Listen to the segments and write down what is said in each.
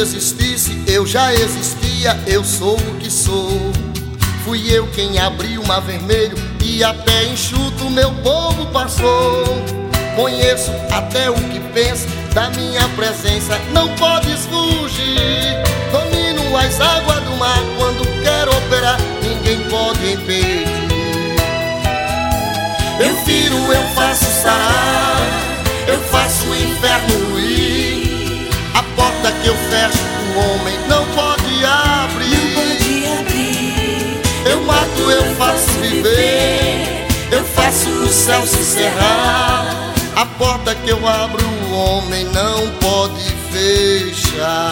existisse, eu já existia, eu sou o que sou. Fui eu quem abriu o mar vermelho e até enxuto meu povo passou. Conheço até o que pensa da minha presença, não podes fugir. Domino as águas do mar, quando quero operar, ninguém pode impedir. Eu tiro, eu faço sarar, eu faço o inferno ruir. A porta que eu fecho, o homem não pode abrir. Eu mato, eu faço viver, eu faço o céu se cerrar. A porta que eu abro, o homem não pode fechar.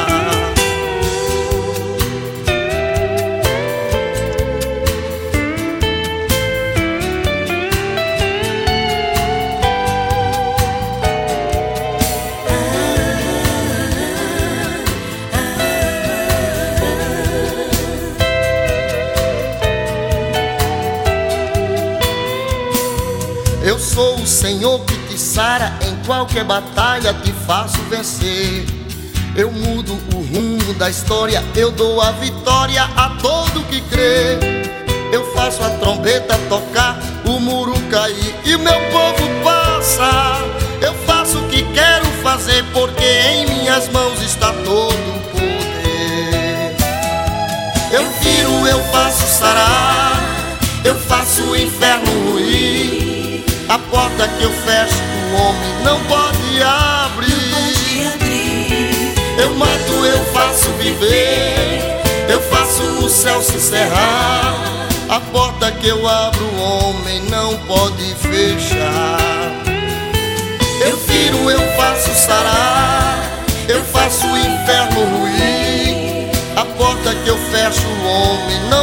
Eu sou o Senhor que te sara, em qualquer batalha te faço vencer. Eu mudo o rumo da história, eu dou a vitória a todo que crê. Eu faço a trombeta tocar, o muro cair e meu povo passa. Eu faço o que quero fazer, porque em minhas mãos está todo o poder. Eu tiro, eu faço sarar, eu faço o inferno ruir. A porta que eu fecho, o homem não pode abrir. Eu mato, eu faço viver, eu faço o céu se cerrar. A porta que eu abro, o homem não pode fechar. Eu tiro, eu faço sarar, eu faço o inferno ruir. A porta que eu fecho, o homem não